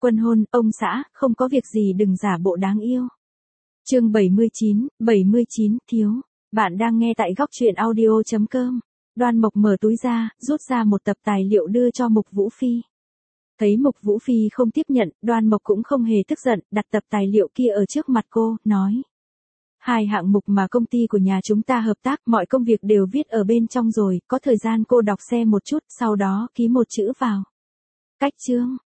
Quân hôn, ông xã, không có việc gì đừng giả bộ đáng yêu. Chương 79, thiếu. Bạn đang nghe tại góc truyện audio.com. Đoan Mộc mở túi ra, rút ra một tập tài liệu đưa cho Mục Vũ Phi. Thấy Mục Vũ Phi không tiếp nhận, Đoan Mộc cũng không hề tức giận, đặt tập tài liệu kia ở trước mặt cô, nói. 2 hạng mục mà công ty của nhà chúng ta hợp tác, mọi công việc đều viết ở bên trong rồi, có thời gian cô đọc xem một chút, sau đó ký một chữ vào. Cách chương,